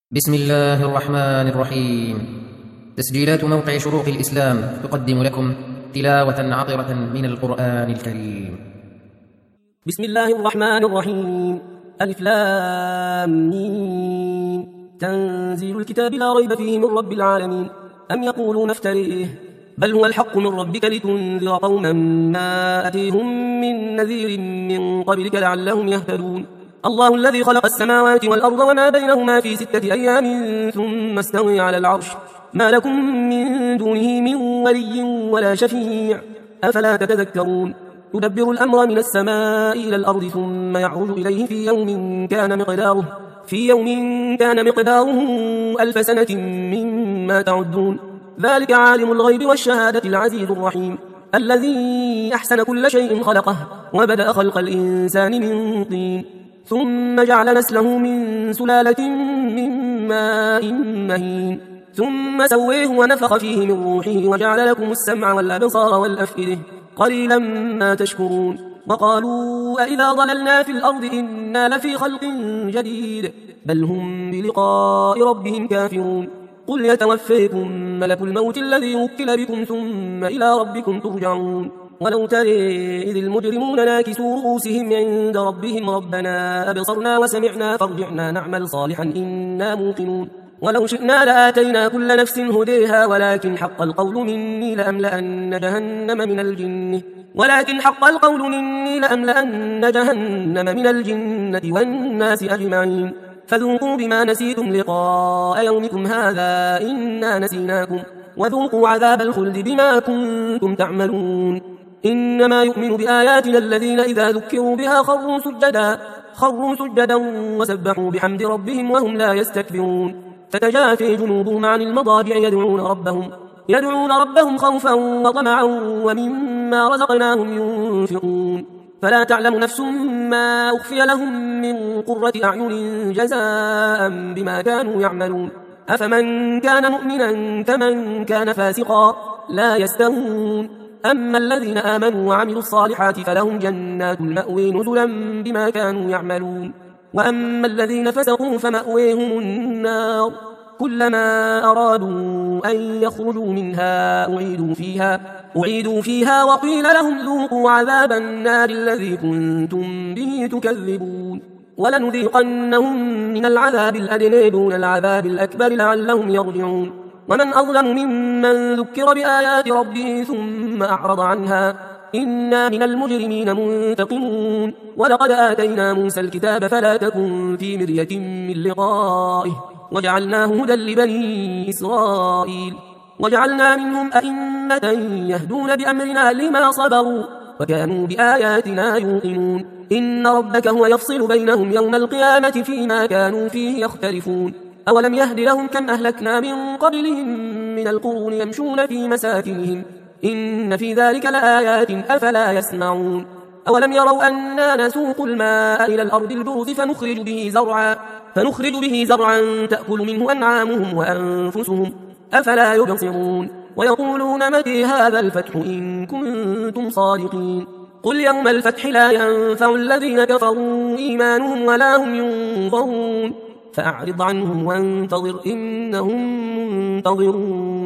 بسم الله الرحمن الرحيم. تسجيلات موقع شروق الإسلام تقدم لكم تلاوة عطرة من القرآن الكريم. بسم الله الرحمن الرحيم. ألف لام ميم. تنزيل الكتاب لا ريب فيه من رب العالمين. أم يقولون افتريه بل هو الحق من ربك لتنذر قوما ما أتيهم من نذير من قبلك لعلهم يهتدون. الله الذي خلق السماوات والأرض وما بينهما في 6 أيام ثم استوى على العرش ما لكم من دونه من ولي ولا شفيع أفلا تتذكرون. يدبر الأمر من السماء إلى الأرض ثم يعرج إليه في يوم كان مقداره 1000 سنة مما تعدون. ذلك عالم الغيب والشهادة العزيز الرحيم الذي أحسن كل شيء خلقه وبدأ خلق الإنسان من طين ثم جعل نسله من سلالة من ماء مهين ثم سويه ونفخ فيه من روحه وجعل لكم السمع والأبصار والأفئدة قليلا ما تشكرون. وقالوا أإذا ضللنا في الأرض إنا لفي خلق جديد بل هم بلقاء ربهم كافرون. قل يتوفيكم ملك الموت الذي وكل بكم ثم إلى ربكم ترجعون. ولو ترى إذ المجرمون ناكسوا رؤوسهم عند ربهم ربنا أبصرنا وسمعنا فارجعنا نعمل صالحا إنا موقنون. ولو شئنا لآتينا كل نفس هديها ولكن حق القول مني لأملأن جهنم من الجنة والناس أجمعين. فذوقوا بما نسيتم لقاء يومكم هذا إنا نسيناكم وذوقوا عذاب الخلد بما كنتم تعملون. إنما يؤمن بآياتنا الذين إذا ذكروا بها خروا سجدا وسبحوا بحمد ربهم وهم لا يستكبرون. تتجافي جنوبهم عن المضاجع يدعون ربهم خوفا وطمعا ومما رزقناهم ينفقون. فلا تعلم نفس ما أخفي لهم من قرة أعين جزاء بما كانوا يعملون. أفمن كان مؤمنا كمن كان فاسقا لا يستوون. أما الذين آمنوا وعملوا الصالحات فلهم جنات المأوى نزلا بما كانوا يعملون. وأما الذين فسقوا فمأويهم النار كلما أرادوا أن يخرجوا منها أعيدوا فيها وقيل لهم ذوقوا عذاب النار الذي كنتم به تكذبون. ولنذيقنهم من العذاب الأدنى دون العذاب الأكبر لعلهم يرجعون. ومن أظلم ممن ذكر بآيات ربه ثم أعرض عنها إنا من المجرمين منتقمون. ولقد آتينا موسى الكتاب فلا تكن في مرية من لقائه وجعلناه هدى لبني إسرائيل وجعلنا منهم أئمة يهدون بأمرنا لما صبروا وكانوا بآياتنا يوقنون. إن ربك هو يفصل بينهم يوم القيامة فيما كانوا فيه يختلفون. أولم يهد لهم كم أهلكنا من قبلهم من القرون يمشون في مساكنهم إن في ذلك لآيات أفلا يسمعون. أولم يروا أننا نسوق الماء إلى الأرض الجرز فنخرج به زرعا تأكل منه أنعامهم وأنفسهم أفلا يبصرون. ويقولون متى هذا الفتح إن كنتم صادقين. قل يوم الفتح لا ينفع الذين كفروا إيمانهم ولا هم ينظرون. فأعرض عنهم وانتظر إنهم منتظرون.